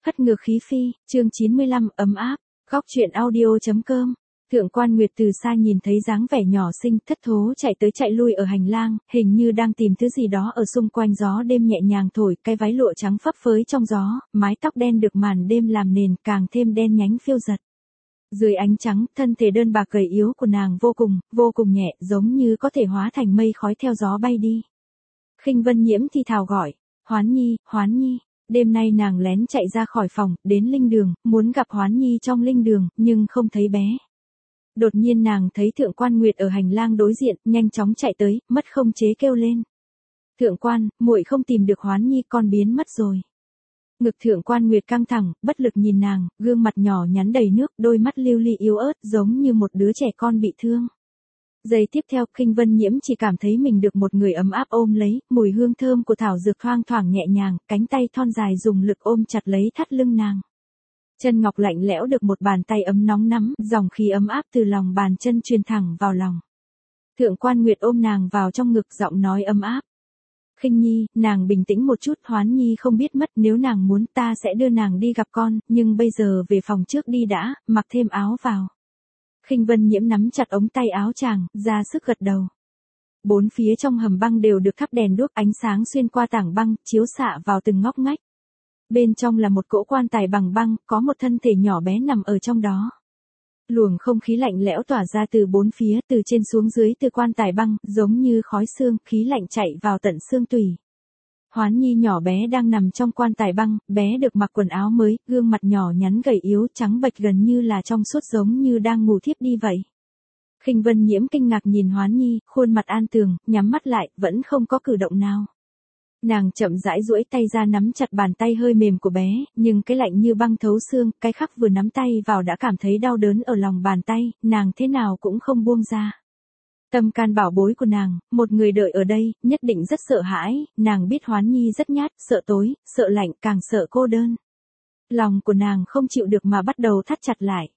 Hất ngược khí phi, chương 95, ấm áp, góc truyện audio.com. Thượng Quan Nguyệt từ xa nhìn thấy dáng vẻ nhỏ xinh thất thố chạy tới chạy lui ở hành lang, hình như đang tìm thứ gì đó ở xung quanh. Gió đêm nhẹ nhàng thổi, cái váy lụa trắng phấp phới trong gió, mái tóc đen được màn đêm làm nền càng thêm đen nhánh phiêu giật. Dưới ánh trắng, thân thể đơn bạc gầy yếu của nàng vô cùng nhẹ, giống như có thể hóa thành mây khói theo gió bay đi. Khinh Vân Nhiễm thì thào gọi, Hoán Nhi, Hoán Nhi. Đêm nay nàng lén chạy ra khỏi phòng, đến linh đường, muốn gặp Hoán Nhi trong linh đường, nhưng không thấy bé. Đột nhiên nàng thấy Thượng Quan Nguyệt ở hành lang đối diện, nhanh chóng chạy tới, mất không chế kêu lên. Thượng Quan, muội không tìm được Hoán Nhi, con biến mất rồi. Ngực Thượng Quan Nguyệt căng thẳng, bất lực nhìn nàng, gương mặt nhỏ nhắn đầy nước, đôi mắt lưu ly yếu ớt, giống như một đứa trẻ con bị thương. Giây tiếp theo, Khinh Vân Nhiễm chỉ cảm thấy mình được một người ấm áp ôm lấy, mùi hương thơm của thảo dược thoang thoảng nhẹ nhàng, cánh tay thon dài dùng lực ôm chặt lấy thắt lưng nàng. Chân ngọc lạnh lẽo được một bàn tay ấm nóng nắm, dòng khí ấm áp từ lòng bàn chân truyền thẳng vào lòng. Thượng Quan Nguyệt ôm nàng vào trong ngực, giọng nói ấm áp. Khinh Nhi, nàng bình tĩnh một chút, Hoán Nhi không biết mất, nếu nàng muốn ta sẽ đưa nàng đi gặp con, nhưng bây giờ về phòng trước đi đã, mặc thêm áo vào. Khinh Vân Nhiễm nắm chặt ống tay áo chàng, ra sức gật đầu. Bốn phía trong hầm băng đều được thắp đèn đuốc, ánh sáng xuyên qua tảng băng, chiếu xạ vào từng ngóc ngách. Bên trong là một cỗ quan tài bằng băng, có một thân thể nhỏ bé nằm ở trong đó. Luồng không khí lạnh lẽo tỏa ra từ bốn phía, từ trên xuống dưới từ quan tài băng, giống như khói xương, khí lạnh chạy vào tận xương tủy. Hoán Nhi nhỏ bé đang nằm trong quan tài băng, bé được mặc quần áo mới, gương mặt nhỏ nhắn gầy yếu, trắng bệch gần như là trong suốt, giống như đang ngủ thiếp đi vậy. Khinh Vân Nhiễm kinh ngạc nhìn Hoán Nhi, khuôn mặt an tường, nhắm mắt lại, vẫn không có cử động nào. Nàng chậm rãi duỗi tay ra nắm chặt bàn tay hơi mềm của bé, nhưng cái lạnh như băng thấu xương, cái khắc vừa nắm tay vào đã cảm thấy đau đớn ở lòng bàn tay, nàng thế nào cũng không buông ra. Tâm can bảo bối của nàng, một người đợi ở đây, nhất định rất sợ hãi, nàng biết Hoán Nhi rất nhát, sợ tối, sợ lạnh, càng sợ cô đơn. Lòng của nàng không chịu được mà bắt đầu thắt chặt lại.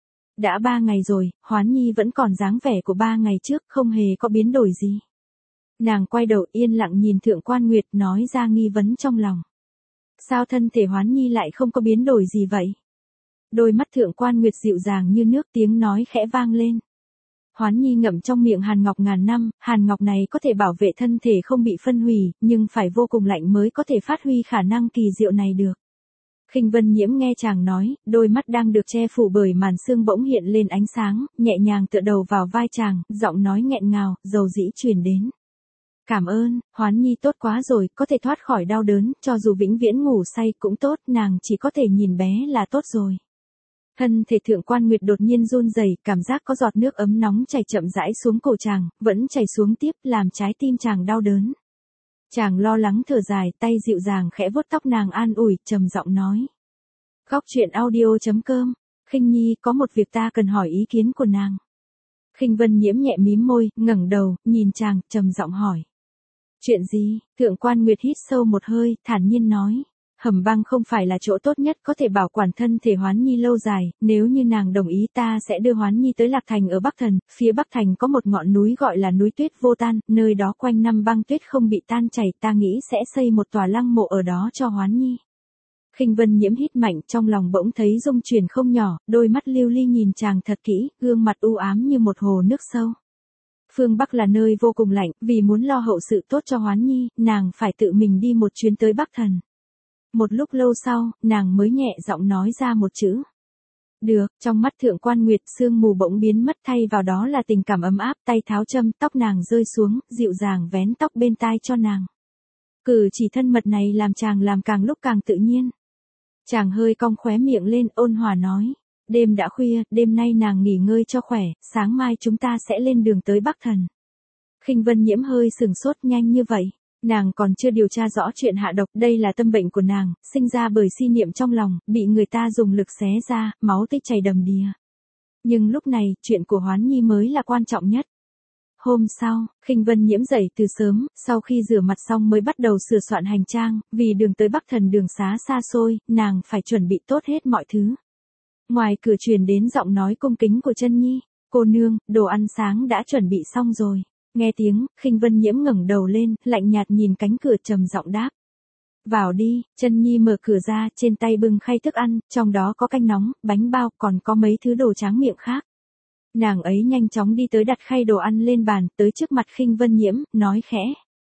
Đã 3 ngày rồi, Hoán Nhi vẫn còn dáng vẻ của 3 ngày trước, không hề có biến đổi gì. Nàng quay đầu yên lặng nhìn Thượng Quan Nguyệt, nói ra nghi vấn trong lòng. Sao thân thể Hoán Nhi lại không có biến đổi gì vậy? Đôi mắt Thượng Quan Nguyệt dịu dàng như nước, tiếng nói khẽ vang lên. Hoán Nhi ngậm trong miệng hàn ngọc ngàn năm, hàn ngọc này có thể bảo vệ thân thể không bị phân hủy, nhưng phải vô cùng lạnh mới có thể phát huy khả năng kỳ diệu này được. Khinh Vân Nhiễm nghe chàng nói, đôi mắt đang được che phủ bởi màn sương bỗng hiện lên ánh sáng, nhẹ nhàng tựa đầu vào vai chàng, giọng nói nghẹn ngào, dầu dĩ truyền đến. Cảm ơn, Hoán Nhi tốt quá rồi, có thể thoát khỏi đau đớn, cho dù vĩnh viễn ngủ say cũng tốt, nàng chỉ có thể nhìn bé là tốt rồi. Thân thể Thượng Quan Nguyệt đột nhiên run rẩy, cảm giác có giọt nước ấm nóng chảy chậm rãi xuống cổ chàng, vẫn chảy xuống tiếp, làm trái tim chàng đau đớn. Chàng lo lắng thở dài, tay dịu dàng khẽ vuốt tóc nàng an ủi, trầm giọng nói. Góc truyện audio.com, Khinh Nhi, có một việc ta cần hỏi ý kiến của nàng. Khinh Vân Nhiễm nhẹ mím môi, ngẩng đầu, nhìn chàng, trầm giọng hỏi. Chuyện gì? Thượng Quan Nguyệt hít sâu một hơi, thản nhiên nói. Hầm băng không phải là chỗ tốt nhất có thể bảo quản thân thể Hoán Nhi lâu dài, nếu như nàng đồng ý ta sẽ đưa Hoán Nhi tới Lạc Thành ở Bắc Thần, phía Bắc Thành có một ngọn núi gọi là núi Tuyết Vô Tan, nơi đó quanh năm băng tuyết không bị tan chảy, ta nghĩ sẽ xây một tòa lăng mộ ở đó cho Hoán Nhi. Khinh Vân Nhiễm hít mạnh, trong lòng bỗng thấy rung chuyển không nhỏ, đôi mắt lưu ly nhìn chàng thật kỹ, gương mặt u ám như một hồ nước sâu. Phương Bắc là nơi vô cùng lạnh, vì muốn lo hậu sự tốt cho Hoán Nhi, nàng phải tự mình đi một chuyến tới Bắc Thần. Một lúc lâu sau, nàng mới nhẹ giọng nói ra một chữ. Được, trong mắt Thượng Quan Nguyệt, sương mù bỗng biến mất, thay vào đó là tình cảm ấm áp, tay tháo châm, tóc nàng rơi xuống, dịu dàng vén tóc bên tai cho nàng. Cử chỉ thân mật này làm chàng làm càng lúc càng tự nhiên. Chàng hơi cong khóe miệng lên, ôn hòa nói. Đêm đã khuya, đêm nay nàng nghỉ ngơi cho khỏe, sáng mai chúng ta sẽ lên đường tới Bắc Thần. Khinh Vân Nhiễm hơi sừng sốt, nhanh như vậy. Nàng còn chưa điều tra rõ chuyện hạ độc, đây là tâm bệnh của nàng, sinh ra bởi si niệm trong lòng, bị người ta dùng lực xé ra, máu tươi chảy đầm đìa. Nhưng lúc này, chuyện của Hoán Nhi mới là quan trọng nhất. Hôm sau, Khinh Vân Nhiễm dậy từ sớm, sau khi rửa mặt xong mới bắt đầu sửa soạn hành trang, vì đường tới Bắc Thần đường xá xa xôi, nàng phải chuẩn bị tốt hết mọi thứ. Ngoài cửa truyền đến giọng nói cung kính của Chân Nhi, cô nương, đồ ăn sáng đã chuẩn bị xong rồi. Nghe tiếng, Khinh Vân Nhiễm ngẩng đầu lên, lạnh nhạt nhìn cánh cửa trầm giọng đáp. Vào đi, Chân Nhi mở cửa ra, trên tay bưng khay thức ăn, trong đó có canh nóng, bánh bao, còn có mấy thứ đồ tráng miệng khác. Nàng ấy nhanh chóng đi tới đặt khay đồ ăn lên bàn, tới trước mặt Khinh Vân Nhiễm, nói khẽ.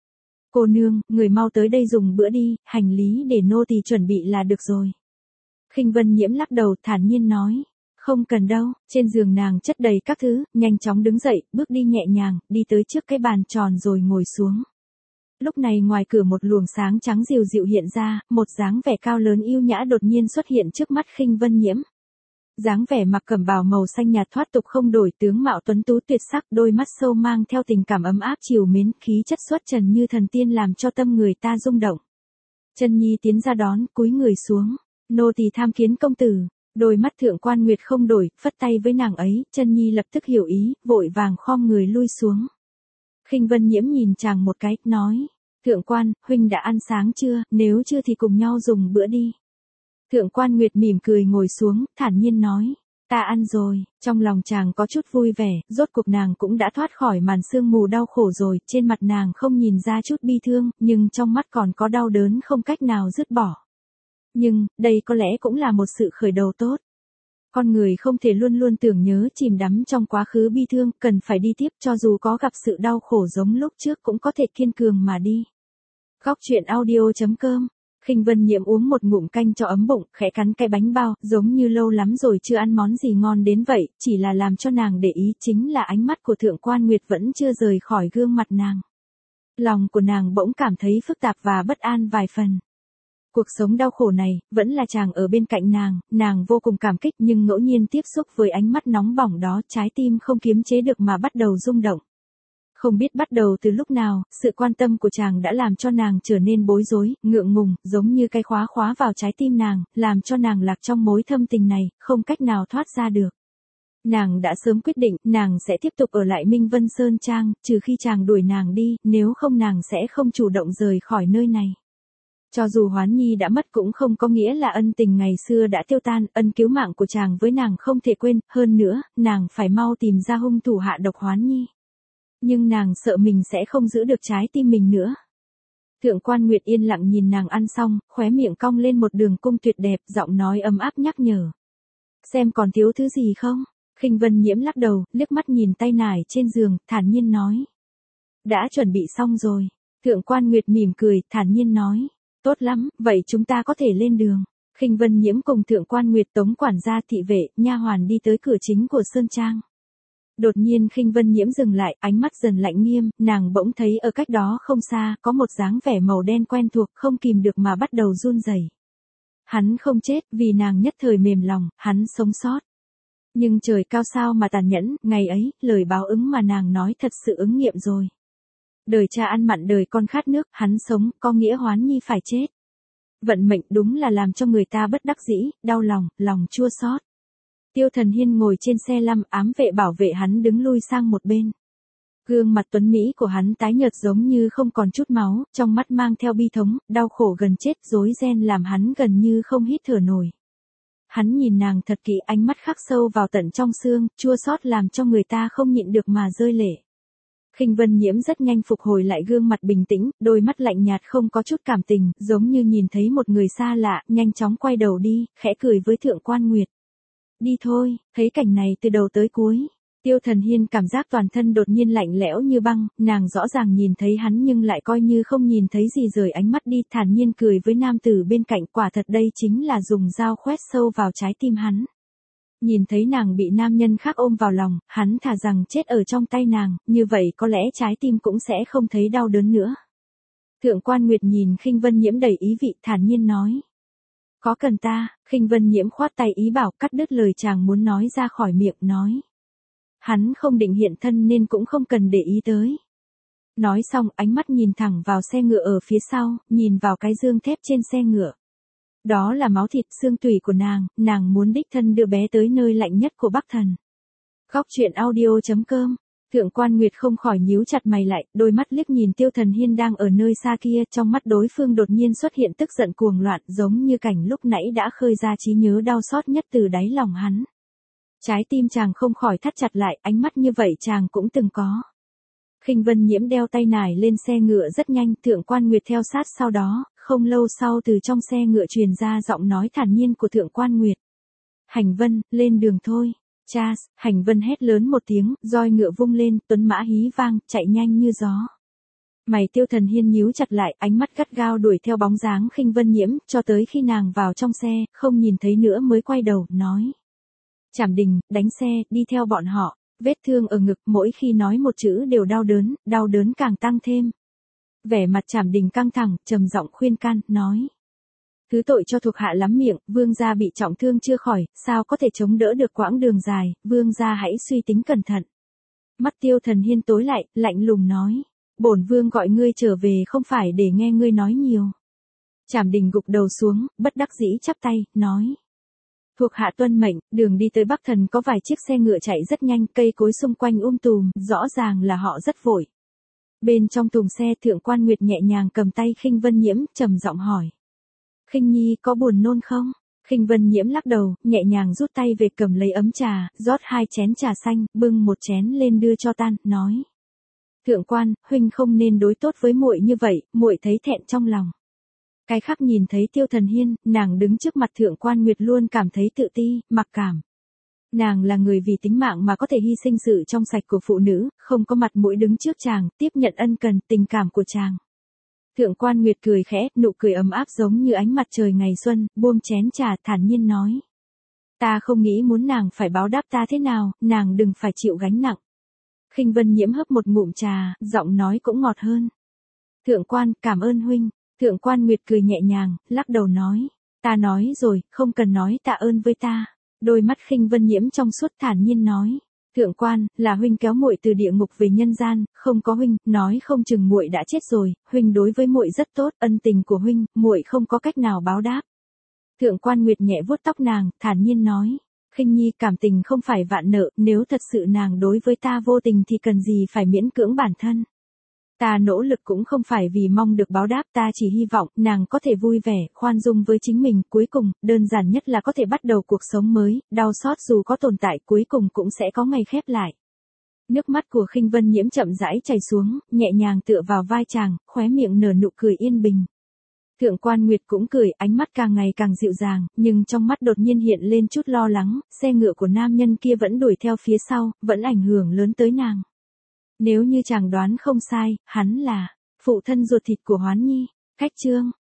Cô nương, người mau tới đây dùng bữa đi, hành lý để nô tỳ chuẩn bị là được rồi. Khinh Vân Nhiễm lắc đầu thản nhiên nói. Không cần đâu, trên giường nàng chất đầy các thứ, nhanh chóng đứng dậy, bước đi nhẹ nhàng, đi tới trước cái bàn tròn rồi ngồi xuống. Lúc này ngoài cửa một luồng sáng trắng dịu dịu hiện ra, một dáng vẻ cao lớn yêu nhã đột nhiên xuất hiện trước mắt Khinh Vân Nhiễm. Dáng vẻ mặc cẩm bào màu xanh nhạt thoát tục không đổi, tướng mạo tuấn tú tuyệt sắc, đôi mắt sâu mang theo tình cảm ấm áp trìu mến, khí chất xuất trần như thần tiên làm cho tâm người ta rung động. Chân Nhi tiến ra đón, cúi người xuống, nô tỳ tham kiến công tử. Đôi mắt Thượng Quan Nguyệt không đổi, phất tay với nàng ấy, Chân Nhi lập tức hiểu ý, vội vàng khom người lui xuống. Khinh Vân Nhiễm nhìn chàng một cái, nói, Thượng Quan, huynh đã ăn sáng chưa, nếu chưa thì cùng nhau dùng bữa đi. Thượng Quan Nguyệt mỉm cười ngồi xuống, thản nhiên nói, ta ăn rồi, trong lòng chàng có chút vui vẻ, rốt cuộc nàng cũng đã thoát khỏi màn sương mù đau khổ rồi, trên mặt nàng không nhìn ra chút bi thương, nhưng trong mắt còn có đau đớn không cách nào dứt bỏ. Nhưng, đây có lẽ cũng là một sự khởi đầu tốt. Con người không thể luôn luôn tưởng nhớ chìm đắm trong quá khứ bi thương, cần phải đi tiếp cho dù có gặp sự đau khổ giống lúc trước cũng có thể kiên cường mà đi. Góc truyện audio.com. Khinh Vân Nhiễm uống một ngụm canh cho ấm bụng, khẽ cắn cái bánh bao, giống như lâu lắm rồi chưa ăn món gì ngon đến vậy, chỉ là làm cho nàng để ý chính là ánh mắt của Thượng Quan Nguyệt vẫn chưa rời khỏi gương mặt nàng. Lòng của nàng bỗng cảm thấy phức tạp và bất an vài phần. Cuộc sống đau khổ này, vẫn là chàng ở bên cạnh nàng vô cùng cảm kích nhưng ngẫu nhiên tiếp xúc với ánh mắt nóng bỏng đó, trái tim không kiềm chế được mà bắt đầu rung động. Không biết bắt đầu từ lúc nào, sự quan tâm của chàng đã làm cho nàng trở nên bối rối, ngượng ngùng, giống như cái khóa vào trái tim nàng, làm cho nàng lạc trong mối thâm tình này, không cách nào thoát ra được. Nàng đã sớm quyết định, nàng sẽ tiếp tục ở lại Minh Vân Sơn Trang, trừ khi chàng đuổi nàng đi, nếu không nàng sẽ không chủ động rời khỏi nơi này. Cho dù Hoán Nhi đã mất cũng không có nghĩa là ân tình ngày xưa đã tiêu tan, ân cứu mạng của chàng với nàng không thể quên, hơn nữa, nàng phải mau tìm ra hung thủ hạ độc Hoán Nhi. Nhưng nàng sợ mình sẽ không giữ được trái tim mình nữa. Thượng Quan Nguyệt yên lặng nhìn nàng ăn xong, khóe miệng cong lên một đường cung tuyệt đẹp, giọng nói ấm áp nhắc nhở. Xem còn thiếu thứ gì không? Khinh Vân Nhiễm lắc đầu, liếc mắt nhìn tay nải trên giường, thản nhiên nói. Đã chuẩn bị xong rồi. Thượng Quan Nguyệt mỉm cười, thản nhiên nói. Tốt lắm, vậy chúng ta có thể lên đường. Khinh Vân Nhiễm cùng Thượng Quan Nguyệt tống quản gia thị vệ, nha hoàn đi tới cửa chính của Sơn Trang. Đột nhiên Khinh Vân Nhiễm dừng lại, ánh mắt dần lạnh nghiêm, nàng bỗng thấy ở cách đó không xa, có một dáng vẻ màu đen quen thuộc, không kìm được mà bắt đầu run rẩy. Hắn không chết, vì nàng nhất thời mềm lòng, hắn sống sót. Nhưng trời cao sao mà tàn nhẫn, ngày ấy, lời báo ứng mà nàng nói thật sự ứng nghiệm rồi. Đời cha ăn mặn đời con khát nước, hắn sống, có nghĩa Hoán Nhi phải chết. Vận mệnh đúng là làm cho người ta bất đắc dĩ, đau lòng, lòng chua xót. Tiêu Thần Hiên ngồi trên xe lăm, ám vệ bảo vệ hắn đứng lui sang một bên. Gương mặt tuấn mỹ của hắn tái nhợt giống như không còn chút máu, trong mắt mang theo bi thống, đau khổ gần chết, rối ren làm hắn gần như không hít thở nổi. Hắn nhìn nàng thật kỹ, ánh mắt khắc sâu vào tận trong xương, chua xót làm cho người ta không nhịn được mà rơi lệ. Khinh Vân Nhiễm rất nhanh phục hồi lại gương mặt bình tĩnh, đôi mắt lạnh nhạt không có chút cảm tình, giống như nhìn thấy một người xa lạ, nhanh chóng quay đầu đi, khẽ cười với Thượng Quan Nguyệt. Đi thôi, thấy cảnh này từ đầu tới cuối. Tiêu Thần Hiên cảm giác toàn thân đột nhiên lạnh lẽo như băng, nàng rõ ràng nhìn thấy hắn nhưng lại coi như không nhìn thấy gì rời ánh mắt đi, thản nhiên cười với nam tử bên cạnh, quả thật đây chính là dùng dao khoét sâu vào trái tim hắn. Nhìn thấy nàng bị nam nhân khác ôm vào lòng, hắn thà rằng chết ở trong tay nàng, như vậy có lẽ trái tim cũng sẽ không thấy đau đớn nữa. Thượng Quan Nguyệt nhìn Khinh Vân Nhiễm đầy ý vị, thản nhiên nói. Có cần ta? Khinh Vân Nhiễm khoát tay ý bảo, cắt đứt lời chàng muốn nói ra khỏi miệng, nói. Hắn không định hiện thân nên cũng không cần để ý tới. Nói xong, ánh mắt nhìn thẳng vào xe ngựa ở phía sau, nhìn vào cái dương thép trên xe ngựa. Đó là máu thịt xương tủy của nàng muốn đích thân đưa bé tới nơi lạnh nhất của Bắc Thần. Góc truyện audio.com. Thượng Quan Nguyệt không khỏi nhíu chặt mày lại, đôi mắt liếc nhìn Tiêu Thần Hiên đang ở nơi xa kia, trong mắt đối phương đột nhiên xuất hiện tức giận cuồng loạn, giống như cảnh lúc nãy đã khơi ra trí nhớ đau xót nhất từ đáy lòng hắn. Trái tim chàng không khỏi thắt chặt lại, ánh mắt như vậy chàng cũng từng có. Khinh Vân Nhiễm đeo tay nải lên xe ngựa rất nhanh, Thượng Quan Nguyệt theo sát sau đó, không lâu sau từ trong xe ngựa truyền ra giọng nói thản nhiên của Thượng Quan Nguyệt. Hành Vân, lên đường thôi. Charles, Hành Vân hét lớn một tiếng, roi ngựa vung lên, tuấn mã hí vang, chạy nhanh như gió. Mày Tiêu Thần Hiên nhíu chặt lại, ánh mắt gắt gao đuổi theo bóng dáng Khinh Vân Nhiễm, cho tới khi nàng vào trong xe, không nhìn thấy nữa mới quay đầu, nói. Trảm Đình, đánh xe, đi theo bọn họ, vết thương ở ngực, mỗi khi nói một chữ đều đau đớn càng tăng thêm. Vẻ mặt Trảm Đình căng thẳng, trầm giọng khuyên can, nói. Thứ tội cho thuộc hạ lắm miệng, vương gia bị trọng thương chưa khỏi, sao có thể chống đỡ được quãng đường dài, vương gia hãy suy tính cẩn thận. Mắt Tiêu Thần Hiên tối lại, lạnh lùng nói. Bổn vương gọi ngươi trở về không phải để nghe ngươi nói nhiều. Trảm Đình gục đầu xuống, bất đắc dĩ chắp tay, nói. Thuộc hạ tuân mệnh, đường đi tới Bắc Thần có vài chiếc xe ngựa chạy rất nhanh, cây cối xung quanh tùm, rõ ràng là họ rất vội. Bên trong thùng xe Thượng Quan Nguyệt nhẹ nhàng cầm tay Khinh Vân Nhiễm, trầm giọng hỏi. Khinh Nhi có buồn nôn không? Khinh Vân Nhiễm lắc đầu, nhẹ nhàng rút tay về cầm lấy ấm trà, rót 2 chén trà xanh, bưng một chén lên đưa cho Tan, nói. Thượng Quan, huynh không nên đối tốt với muội như vậy, muội thấy thẹn trong lòng. Cái khắc nhìn thấy Tiêu Thần Hiên, nàng đứng trước mặt Thượng Quan Nguyệt luôn cảm thấy tự ti, mặc cảm. Nàng là người vì tính mạng mà có thể hy sinh sự trong sạch của phụ nữ, không có mặt mũi đứng trước chàng, tiếp nhận ân cần, tình cảm của chàng. Thượng Quan Nguyệt cười khẽ, nụ cười ấm áp giống như ánh mặt trời ngày xuân, buông chén trà thản nhiên nói. Ta không nghĩ muốn nàng phải báo đáp ta thế nào, nàng đừng phải chịu gánh nặng. Khinh Vân Nhiễm hấp một ngụm trà, giọng nói cũng ngọt hơn. Thượng Quan, cảm ơn huynh. Thượng Quan Nguyệt cười nhẹ nhàng, lắc đầu nói. Ta nói rồi, không cần nói tạ ơn với ta. Đôi mắt Khinh Vân Nhiễm trong suốt thản nhiên nói. Thượng Quan, là huynh kéo muội từ địa ngục về nhân gian, không có huynh, nói không chừng muội đã chết rồi, huynh đối với muội rất tốt, ân tình của huynh, muội không có cách nào báo đáp. Thượng Quan Nguyệt nhẹ vuốt tóc nàng, thản nhiên nói. Khinh Nhi, cảm tình không phải vạn nợ, nếu thật sự nàng đối với ta vô tình thì cần gì phải miễn cưỡng bản thân. Ta nỗ lực cũng không phải vì mong được báo đáp, ta chỉ hy vọng nàng có thể vui vẻ, khoan dung với chính mình, cuối cùng, đơn giản nhất là có thể bắt đầu cuộc sống mới, đau xót dù có tồn tại cuối cùng cũng sẽ có ngày khép lại. Nước mắt của Khinh Vân Nhiễm chậm rãi chảy xuống, nhẹ nhàng tựa vào vai chàng, khóe miệng nở nụ cười yên bình. Thượng Quan Nguyệt cũng cười, ánh mắt càng ngày càng dịu dàng, nhưng trong mắt đột nhiên hiện lên chút lo lắng, xe ngựa của nam nhân kia vẫn đuổi theo phía sau, vẫn ảnh hưởng lớn tới nàng. Nếu như chàng đoán không sai, hắn là phụ thân ruột thịt của Hoán Nhi. Khách chương